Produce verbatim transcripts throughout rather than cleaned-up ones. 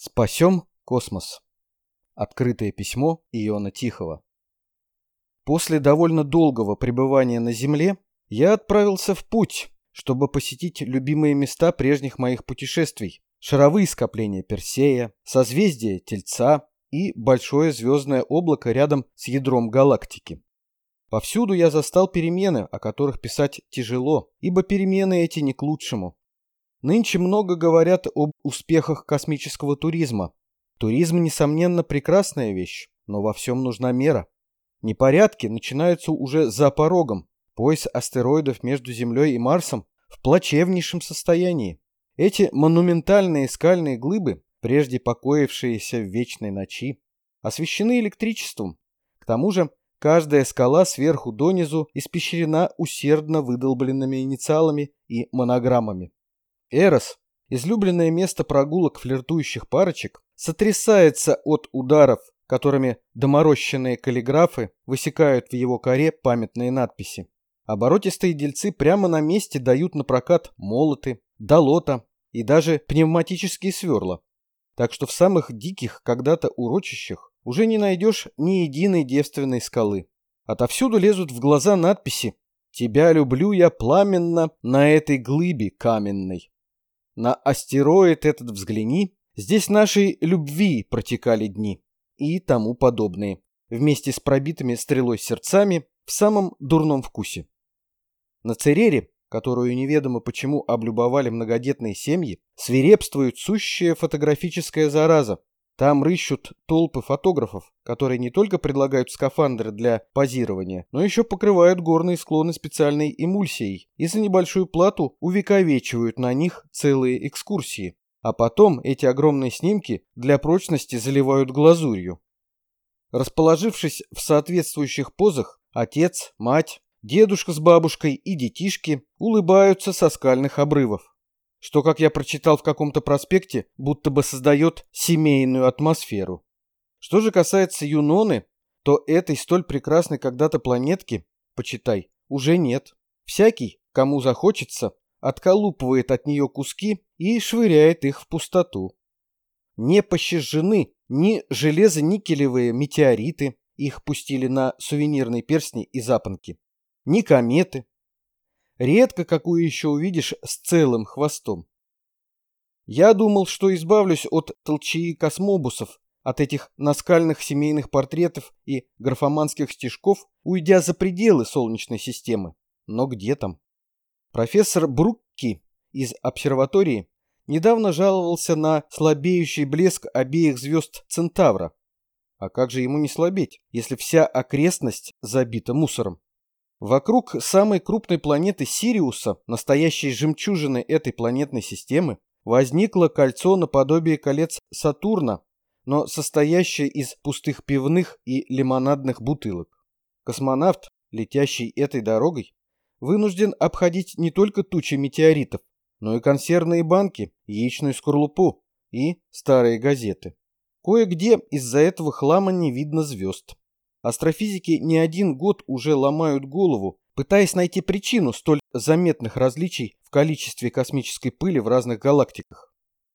Спасем космос. Открытое письмо Иона Тихого. После довольно долгого пребывания на Земле я отправился в путь, чтобы посетить любимые места прежних моих путешествий. Шаровые скопления Персея, созвездие Тельца и большое звездное облако рядом с ядром галактики. Повсюду я застал перемены, о которых писать тяжело, ибо перемены эти не к лучшему. Нынче много говорят об успехах космического туризма. Туризм, несомненно, прекрасная вещь, но во всем нужна мера. Непорядки начинаются уже за порогом. Пояс астероидов между Землей и Марсом в плачевнейшем состоянии. Эти монументальные скальные глыбы, прежде покоившиеся в вечной ночи, освещены электричеством. К тому же каждая скала сверху донизу испещрена усердно выдолбленными инициалами и монограммами. Эрос, излюбленное место прогулок флиртующих парочек, сотрясается от ударов, которыми доморощенные каллиграфы высекают в его коре памятные надписи. Оборотистые дельцы прямо на месте дают на прокат молоты, долота и даже пневматические сверла. Так что в самых диких когда-то урочищах уже не найдешь ни единой девственной скалы. Отовсюду лезут в глаза надписи «Тебя люблю я пламенно на этой глыбе каменной». На астероид этот взгляни, здесь нашей любви протекали дни и тому подобные, вместе с пробитыми стрелой сердцами в самом дурном вкусе. На Церере, которую неведомо почему облюбовали многодетные семьи, свирепствует сущая фотографическая зараза. Там рыщут толпы фотографов, которые не только предлагают скафандры для позирования, но еще покрывают горные склоны специальной эмульсией и за небольшую плату увековечивают на них целые экскурсии. А потом эти огромные снимки для прочности заливают глазурью. Расположившись в соответствующих позах, отец, мать, дедушка с бабушкой и детишки улыбаются со скальных обрывов, что, как я прочитал в каком-то проспекте, будто бы создает семейную атмосферу. Что же касается Юноны, то этой столь прекрасной когда-то планетки, почитай, уже нет. Всякий, кому захочется, отколупывает от нее куски и швыряет их в пустоту. Не пощажены ни железо-никелевые метеориты, их пустили на сувенирные перстни и запонки, ни кометы. Редко какую еще увидишь с целым хвостом. Я думал, что избавлюсь от толчии космобусов, от этих наскальных семейных портретов и графоманских стишков, уйдя за пределы Солнечной системы. Но где там? Профессор Брукки из обсерватории недавно жаловался на слабеющий блеск обеих звезд Центавра. А как же ему не слабеть, если вся окрестность забита мусором? Вокруг самой крупной планеты Сириуса, настоящей жемчужины этой планетной системы, возникло кольцо наподобие колец Сатурна, но состоящее из пустых пивных и лимонадных бутылок. Космонавт, летящий этой дорогой, вынужден обходить не только тучи метеоритов, но и консервные банки, яичную скорлупу и старые газеты. Кое-где из-за этого хлама не видно звезд. Астрофизики не один год уже ломают голову, пытаясь найти причину столь заметных различий в количестве космической пыли в разных галактиках.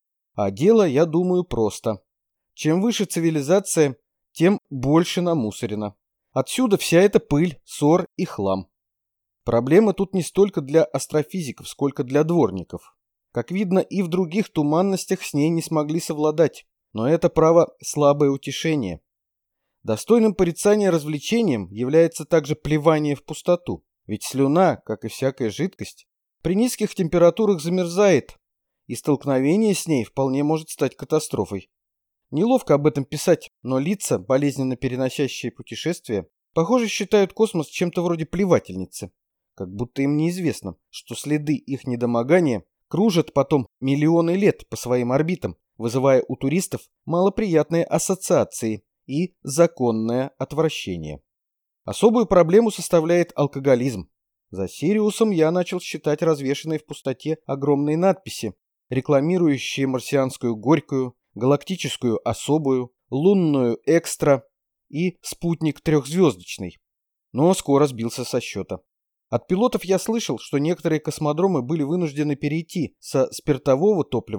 А дело, я думаю, просто. Чем выше цивилизация, тем больше намусорено. Отсюда вся эта пыль, ссор и хлам. Проблема тут не столько для астрофизиков, сколько для дворников. Как видно, и в других туманностях с ней не смогли совладать, но это, право, слабое утешение. Достойным порицания развлечением является также плевание в пустоту, ведь слюна, как и всякая жидкость, при низких температурах замерзает, и столкновение с ней вполне может стать катастрофой. Неловко об этом писать, но лица, болезненно переносящие путешествия, похоже, считают космос чем-то вроде плевательницы, как будто им неизвестно, что следы их недомогания кружат потом миллионы лет по своим орбитам, вызывая у туристов малоприятные ассоциации и законное отвращение. Особую проблему составляет алкоголизм. За Сириусом я начал считать развешанные в пустоте огромные надписи, рекламирующие марсианскую горькую, галактическую особую, лунную экстра и спутник трехзвездочный. Но скоро сбился со счета. От пилотов я слышал, что некоторые космодромы были вынуждены перейти со спиртового топлива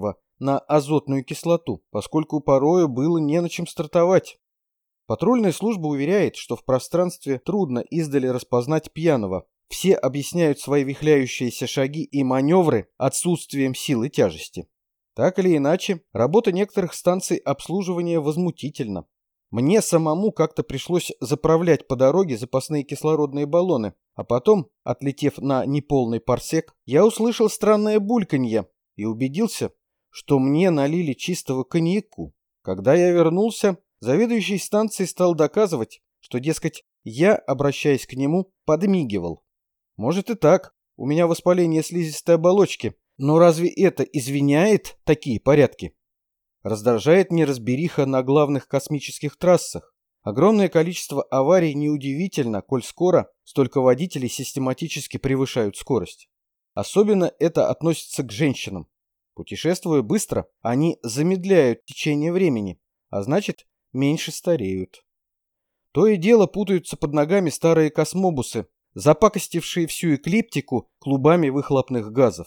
на азотную кислоту, поскольку порою было не на чем стартовать. Патрульная служба уверяет, что в пространстве трудно издали распознать пьяного. Все объясняют свои вихляющиеся шаги и маневры отсутствием силы тяжести. Так или иначе, работа некоторых станций обслуживания возмутительна. Мне самому как-то пришлось заправлять по дороге запасные кислородные баллоны, а потом, отлетев на неполный парсек, я услышал странное бульканье и убедился, что мне налили чистого коньяку. Когда я вернулся, заведующий станцией стал доказывать, что, дескать, я, обращаясь к нему, подмигивал. Может и так, у меня воспаление слизистой оболочки, но разве это извиняет такие порядки? Раздражает неразбериха на главных космических трассах. Огромное количество аварий неудивительно, коль скоро столько водителей систематически превышают скорость. Особенно это относится к женщинам. Путешествуя быстро, они замедляют течение времени, а значит, меньше стареют. То и дело путаются под ногами старые космобусы, запакостившие всю эклиптику клубами выхлопных газов.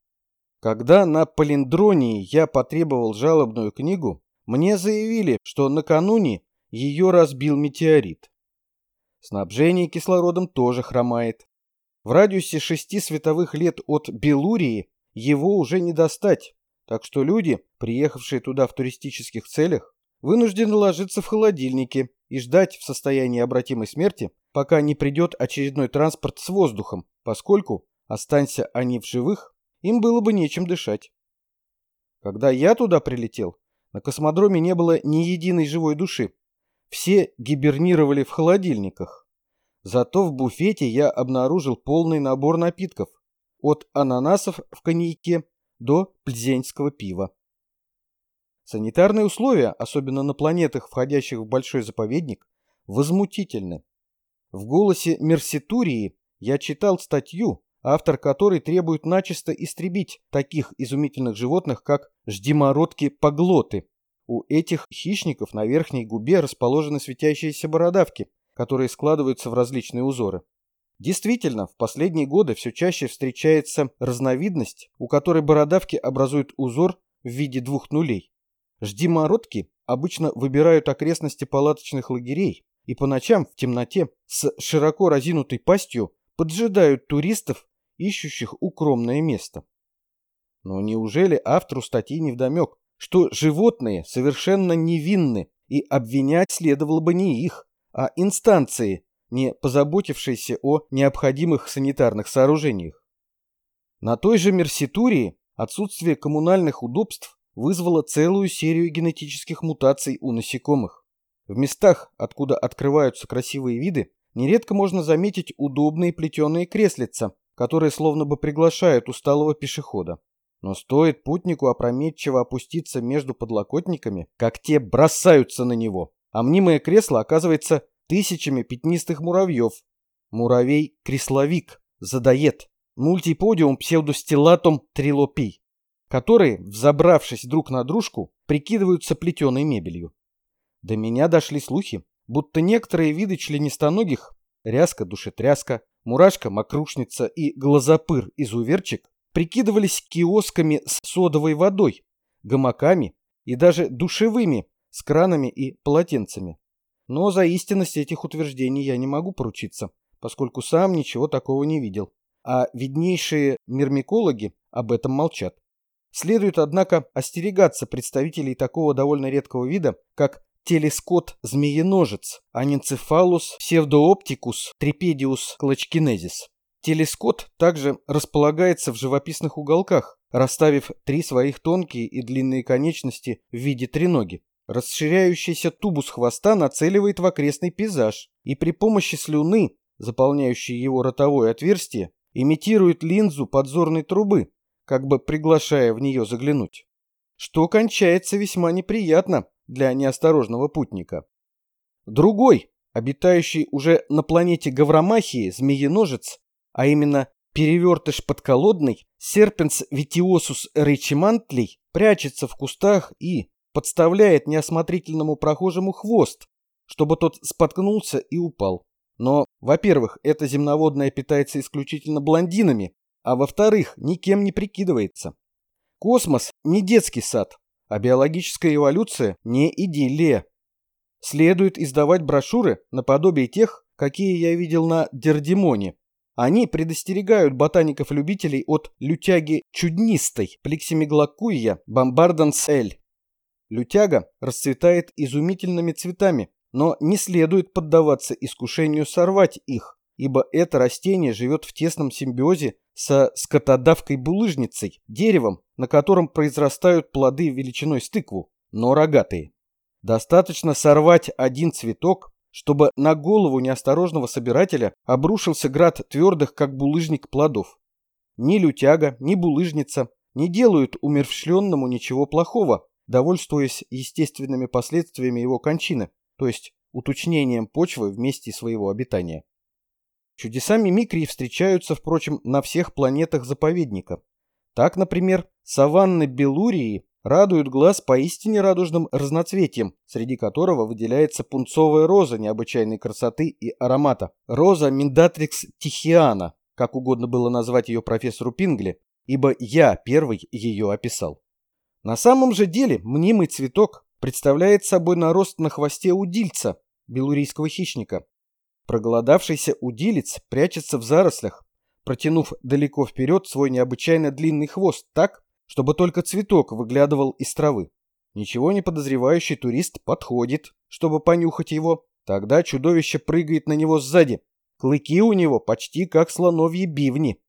Когда на Полиндронии я потребовал жалобную книгу, мне заявили, что накануне ее разбил метеорит. Снабжение кислородом тоже хромает. В радиусе шести световых лет от Белурии его уже не достать, так что люди, приехавшие туда в туристических целях, вынуждены ложиться в холодильнике и ждать в состоянии обратимой смерти, пока не придет очередной транспорт с воздухом, поскольку, останься они в живых, им было бы нечем дышать. Когда я туда прилетел, на космодроме не было ни единой живой души. Все гибернировали в холодильниках. Зато в буфете я обнаружил полный набор напитков. От ананасов в коньяке до пльзенского пива. Санитарные условия, особенно на планетах, входящих в большой заповедник, возмутительны. В голосе Мерситурии я читал статью, автор которой требует начисто истребить таких изумительных животных, как ждимородки-поглоты. У этих хищников на верхней губе расположены светящиеся бородавки, которые складываются в различные узоры. Действительно, в последние годы все чаще встречается разновидность, у которой бородавки образуют узор в виде двух нулей. Ждимородки обычно выбирают окрестности палаточных лагерей и по ночам в темноте с широко разинутой пастью поджидают туристов, ищущих укромное место. Но неужели автору статьи невдомек, что животные совершенно невинны, и обвинять следовало бы не их, а инстанции, не позаботившиеся о необходимых санитарных сооружениях? На той же Мерситурии отсутствие коммунальных удобств вызвало целую серию генетических мутаций у насекомых. В местах, откуда открываются красивые виды, нередко можно заметить удобные плетеные креслица, которые словно бы приглашают усталого пешехода. Но стоит путнику опрометчиво опуститься между подлокотниками, как те бросаются на него, а мнимое кресло оказывается тысячами пятнистых муравьев. Муравей-кресловик, задоед, мультиподиум псевдостилатум трилопий, которые, взобравшись друг на дружку, прикидываются плетеной мебелью. До меня дошли слухи, будто некоторые виды членистоногих — ряска-душетряска, мурашка-мокрушница и глазопыр-изуверчик — прикидывались киосками с содовой водой, гамаками и даже душевыми с кранами и полотенцами. Но за истинность этих утверждений я не могу поручиться, поскольку сам ничего такого не видел, а виднейшие мирмикологи об этом молчат. Следует, однако, остерегаться представителей такого довольно редкого вида, как телескот-змееножец, аненцефалус псевдооптикус трипедиус клочкинезис. Телескот также располагается в живописных уголках, расставив три своих тонкие и длинные конечности в виде треноги. Расширяющийся тубус хвоста нацеливает в окрестный пейзаж и при помощи слюны, заполняющей его ротовое отверстие, имитирует линзу подзорной трубы, как бы приглашая в нее заглянуть, что кончается весьма неприятно для неосторожного путника. Другой, обитающий уже на планете Гавромахии, змееножец, а именно перевертыш подколодный, серпенс витиосус рейчимантлей, прячется в кустах и подставляет неосмотрительному прохожему хвост, чтобы тот споткнулся и упал. Но, во-первых, это земноводное питается исключительно блондинами, а во-вторых, никем не прикидывается. Космос не детский сад, а биологическая эволюция не идиллия. Следует издавать брошюры наподобие тех, какие я видел на Дердемоне. Они предостерегают ботаников-любителей от лютяги чуднистой Пликсимеглокуия бомбарденс эль. Лютяга расцветает изумительными цветами, но не следует поддаваться искушению сорвать их, ибо это растение живет в тесном симбиозе со скотодавкой-булыжницей, деревом, на котором произрастают плоды величиной с тыкву, но рогатые. Достаточно сорвать один цветок, чтобы на голову неосторожного собирателя обрушился град твердых, как булыжник, плодов. Ни лютяга, ни булыжница не делают умерщвленному ничего плохого, довольствуясь естественными последствиями его кончины, то есть уточнением почвы в месте своего обитания. Чудеса мимикрии встречаются, впрочем, на всех планетах заповедника. Так, например, саванны Белурии радуют глаз поистине радужным разноцветием, среди которого выделяется пунцовая роза необычайной красоты и аромата. Роза Миндатрикс тихиана, как угодно было назвать ее профессору Пингли, ибо я первый ее описал. На самом же деле мнимый цветок представляет собой нарост на хвосте удильца, белурийского хищника. Проголодавшийся удилец прячется в зарослях, протянув далеко вперед свой необычайно длинный хвост так, чтобы только цветок выглядывал из травы. Ничего не подозревающий турист подходит, чтобы понюхать его. Тогда чудовище прыгает на него сзади. Клыки у него почти как слоновьи бивни.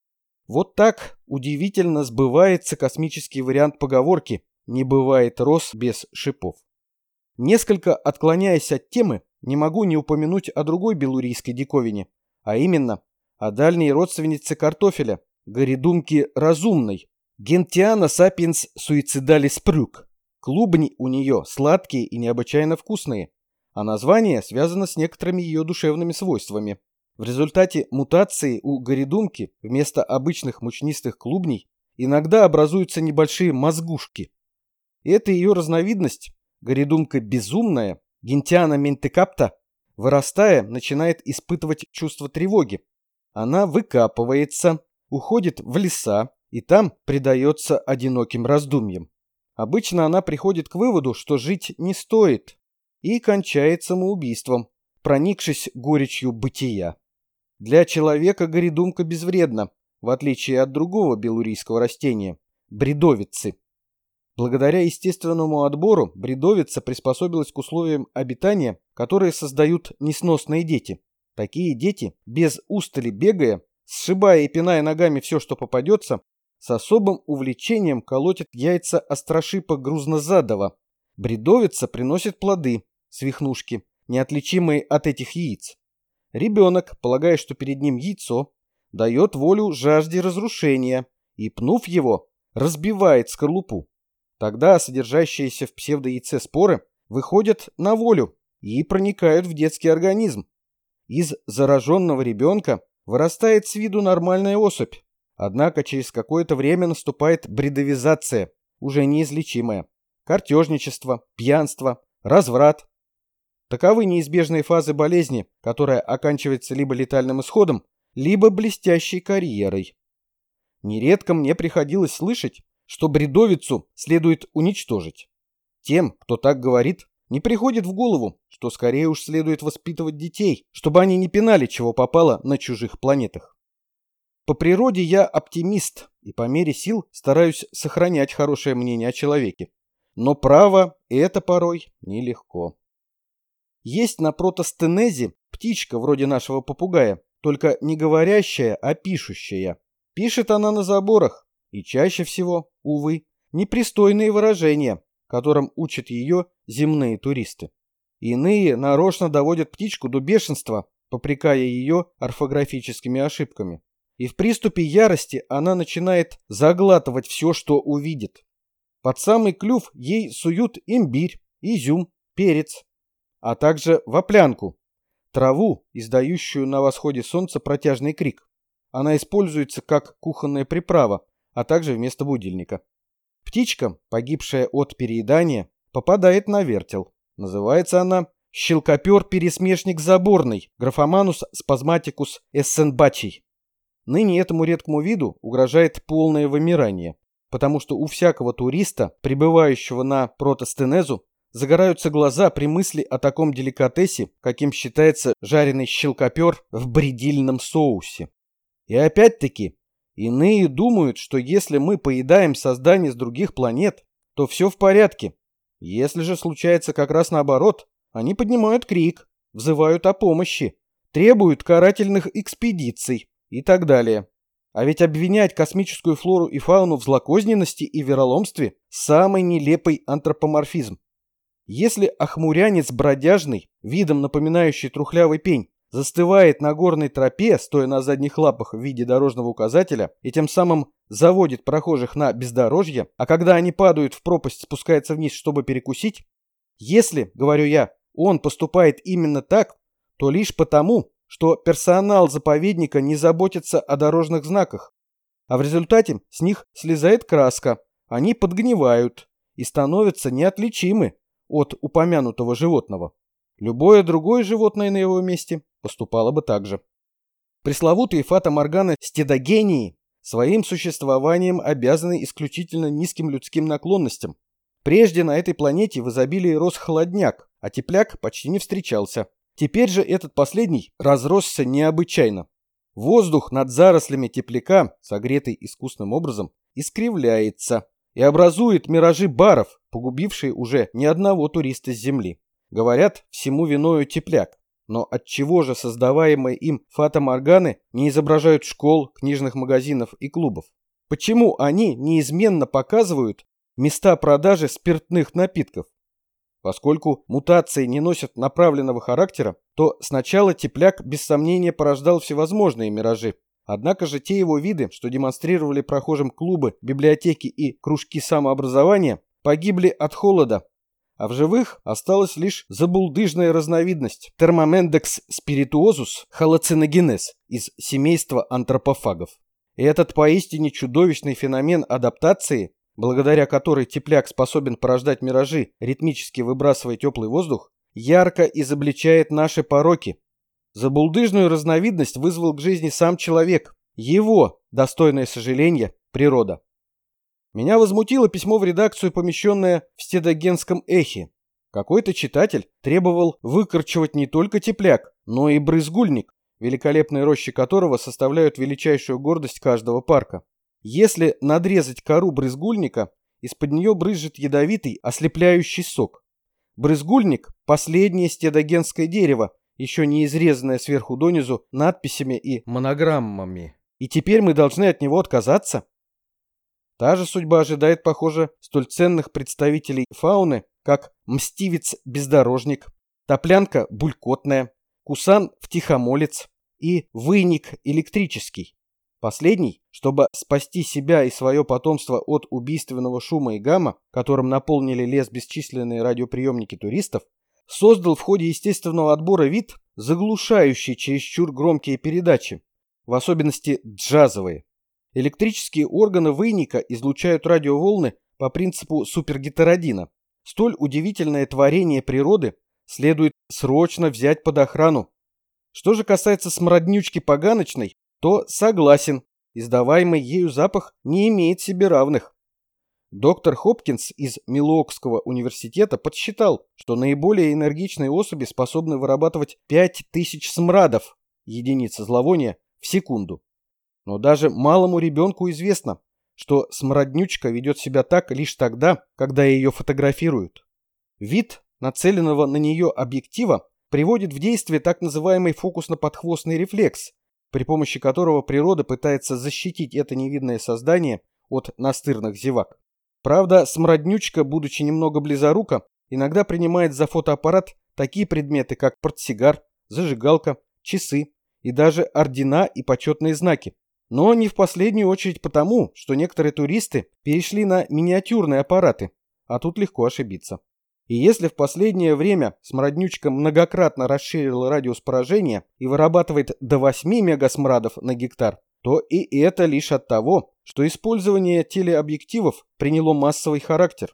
Вот так удивительно сбывается космический вариант поговорки «не бывает роз без шипов». Несколько отклоняясь от темы, не могу не упомянуть о другой белурийской диковине, а именно о дальней родственнице картофеля, горидумке разумной, Гентиана сапиенс суицидалис прюк. Клубни у нее сладкие и необычайно вкусные, а название связано с некоторыми ее душевными свойствами. В результате мутации у горидумки вместо обычных мучнистых клубней иногда образуются небольшие мозгушки. Эта ее разновидность, горидумка безумная, Гентиана ментекапта, вырастая, начинает испытывать чувство тревоги. Она выкапывается, уходит в леса и там предается одиноким раздумьям. Обычно она приходит к выводу, что жить не стоит, и кончает самоубийством, проникшись горечью бытия. Для человека горидумка безвредна, в отличие от другого белурийского растения – бредовицы. Благодаря естественному отбору бредовица приспособилась к условиям обитания, которые создают несносные дети. Такие дети, без устали бегая, сшибая и пиная ногами все, что попадется, с особым увлечением колотят яйца острошипа грузнозадого. Бредовица приносит плоды, свихнушки, неотличимые от этих яиц. Ребенок, полагая, что перед ним яйцо, дает волю жажде разрушения и, пнув его, разбивает скорлупу. Тогда содержащиеся в псевдояйце споры выходят на волю и проникают в детский организм. Из зараженного ребенка вырастает с виду нормальная особь. Однако через какое-то время наступает бредовизация, уже неизлечимая. Картежничество, пьянство, разврат. Таковы неизбежные фазы болезни, которая оканчивается либо летальным исходом, либо блестящей карьерой. Нередко мне приходилось слышать, что бредовицу следует уничтожить. Тем, кто так говорит, не приходит в голову, что скорее уж следует воспитывать детей, чтобы они не пинали чего попало на чужих планетах. По природе я оптимист и по мере сил стараюсь сохранять хорошее мнение о человеке. Но право это порой нелегко. Есть на протостенезе птичка вроде нашего попугая, только не говорящая, а пишущая. Пишет она на заборах, и чаще всего, увы, непристойные выражения, которым учат ее земные туристы. Иные нарочно доводят птичку до бешенства, попрекая ее орфографическими ошибками. И в приступе ярости она начинает заглатывать все, что увидит. Под самый клюв ей суют имбирь, изюм, перец, а также воплянку, траву, издающую на восходе солнца протяжный крик. Она используется как кухонная приправа, а также вместо будильника. Птичка, погибшая от переедания, попадает на вертел. Называется она щелкопер-пересмешник заборный, Графоманус спазматикус эссенбачий. Ныне этому редкому виду угрожает полное вымирание. потому что у всякого туриста, прибывающего на протостенезу, загораются глаза при мысли о таком деликатесе, каким считается жареный щелкопер в бредильном соусе. И опять-таки, иные думают, что если мы поедаем создания с других планет, то все в порядке. Если же случается как раз наоборот, они поднимают крик, взывают о помощи, требуют карательных экспедиций и так далее. А ведь обвинять космическую флору и фауну в злокозненности и вероломстве – самый нелепый антропоморфизм. Если охмурянец бродяжный, видом напоминающий трухлявый пень, застывает на горной тропе, стоя на задних лапах в виде дорожного указателя, и тем самым заводит прохожих на бездорожье, а когда они падают в пропасть, спускается вниз, чтобы перекусить, если, говорю я, он поступает именно так, то лишь потому, что персонал заповедника не заботится о дорожных знаках, а в результате с них слезает краска, они подгнивают и становятся неотличимы от упомянутого животного. Любое другое животное на его месте поступало бы так же. Пресловутые фата-морганы стедогении своим существованием обязаны исключительно низким людским наклонностям. Прежде на этой планете в изобилии рос холодняк, а тепляк почти не встречался. Теперь же этот последний разросся необычайно. Воздух над зарослями тепляка, согретый искусственным образом, искривляется и образует миражи баров, погубившие уже ни одного туриста с Земли. Говорят, всему виною тепляк. Но отчего же создаваемые им фата-морганы не изображают школ, книжных магазинов и клубов? Почему они неизменно показывают места продажи спиртных напитков? Поскольку мутации не носят направленного характера, то сначала тепляк без сомнения порождал всевозможные миражи. Однако же те его виды, что демонстрировали прохожим клубы, библиотеки и кружки самообразования, погибли от холода, а в живых осталась лишь забулдыжная разновидность термомендекс спиритуозус халоциногенез из семейства антропофагов. И этот поистине чудовищный феномен адаптации, благодаря которой тепляк способен порождать миражи, ритмически выбрасывая теплый воздух, ярко изобличает наши пороки. Забулдыжную разновидность вызвал к жизни сам человек, его, достойное сожаления, природа. Меня возмутило письмо в редакцию, помещенное в стедогенском эхе. Какой-то читатель требовал выкорчевать не только тепляк, но и брызгульник, великолепные рощи которого составляют величайшую гордость каждого парка. Если надрезать кору брызгульника, из-под нее брызжет ядовитый, ослепляющий сок. Брызгульник – последнее стедогенское дерево, еще не изрезанное сверху донизу надписями и монограммами. И теперь мы должны от него отказаться? Та же судьба ожидает, похоже, столь ценных представителей фауны, как мстивец-бездорожник, топлянка булькотная, кусан-втихомолец и выник электрический. Последний, чтобы спасти себя и свое потомство от убийственного шума и гамма, которым наполнили лес бесчисленные радиоприемники туристов, создал в ходе естественного отбора вид, заглушающий чересчур громкие передачи, в особенности джазовые. Электрические органы выника излучают радиоволны по принципу супергетеродина. Столь удивительное творение природы следует срочно взять под охрану. Что же касается смороднючки поганочной, то согласен, издаваемый ею запах не имеет себе равных. Доктор Хопкинс из Милуокского университета подсчитал, что наиболее энергичные особи способны вырабатывать пять тысяч смрадов, единицы зловония, в секунду. Но даже малому ребенку известно, что смороднючка ведет себя так лишь тогда, когда ее фотографируют. Вид нацеленного на нее объектива приводит в действие так называемый фокусно-подхвостный рефлекс, при помощи которого природа пытается защитить это невидное создание от настырных зевак. Правда, смороднючка, будучи немного близорука, иногда принимает за фотоаппарат такие предметы, как портсигар, зажигалка, часы и даже ордена и почетные знаки. Но не в последнюю очередь потому, что некоторые туристы перешли на миниатюрные аппараты, а тут легко ошибиться. И если в последнее время смороднючка многократно расширила радиус поражения и вырабатывает до восьми мегасмрадов на гектар, то и это лишь от того, что использование телеобъективов приняло массовый характер.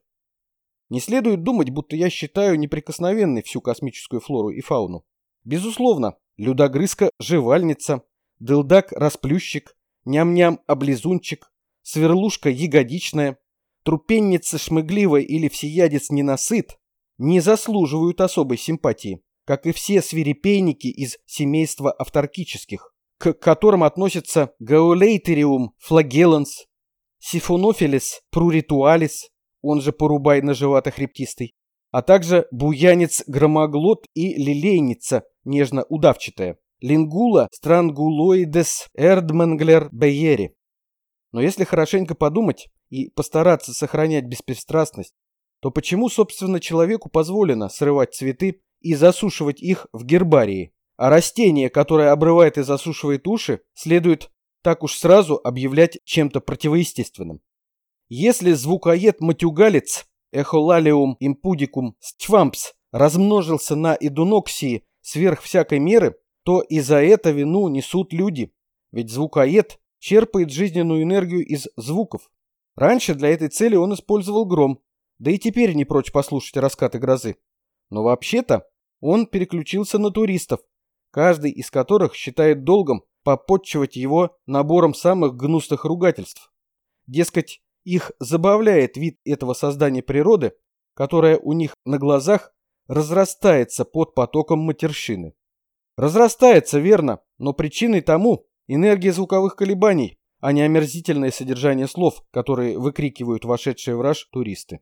Не следует думать, будто я считаю неприкосновенной всю космическую флору и фауну. Безусловно, людогрызка-жевальница, дылдак-расплющик, ням-ням-облизунчик, сверлушка ягодичная, трупенница шмыгливая или всеядец ненасыт не заслуживают особой симпатии, как и все свирепейники из семейства авторкических, к которым относятся Gauleitherium flagellans, Siphonophilus pruritualis, он же порубай ножевато-хребтистый, а также буянец-громоглот и лилейница нежно-удавчатая, Lingula stranguloides erdmangler beyeri. Но если хорошенько подумать и постараться сохранять беспристрастность, то почему, собственно, человеку позволено срывать цветы и засушивать их в гербарии, а растение, которое обрывает и засушивает уши, следует так уж сразу объявлять чем-то противоестественным? Если звукоед-матюгалец Echolalium impudicum stchvamps размножился на эдуноксии сверх всякой меры, то и за это вину несут люди, ведь звукоед черпает жизненную энергию из звуков. Раньше для этой цели он использовал гром, да и теперь не прочь послушать раскаты грозы. Но вообще-то он переключился на туристов, каждый из которых считает долгом попотчевать его набором самых гнусных ругательств. Дескать, их забавляет вид этого создания природы, которое у них на глазах разрастается под потоком матерщины. Разрастается, верно, но причиной тому энергия звуковых колебаний, а не омерзительное содержание слов, которые выкрикивают вошедшие в раж туристы.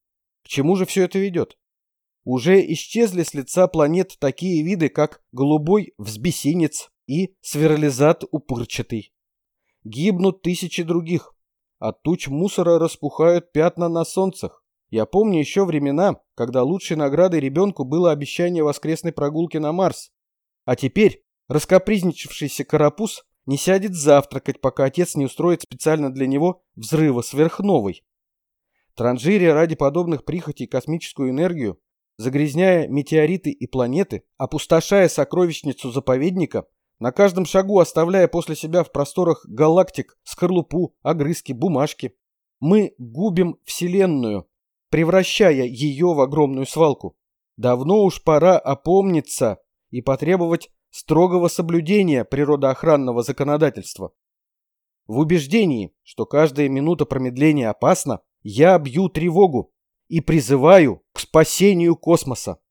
К чему же все это ведет? Уже исчезли с лица планет такие виды, как голубой взбесинец и сверлизат упырчатый. Гибнут тысячи других. От туч мусора распухают пятна на солнцах. Я помню еще времена, когда лучшей наградой ребенку было обещание воскресной прогулки на Марс. А теперь раскапризничавшийся карапуз не сядет завтракать, пока отец не устроит специально для него взрыва сверхновой. Транжиря ради подобных прихотей космическую энергию, загрязняя метеориты и планеты, опустошая сокровищницу заповедника, на каждом шагу оставляя после себя в просторах галактик скорлупу, огрызки, бумажки, мы губим Вселенную, превращая ее в огромную свалку. Давно уж пора опомниться и потребовать строгого соблюдения природоохранного законодательства. В убеждении, что каждая минута промедления опасна, я бью тревогу и призываю к спасению космоса.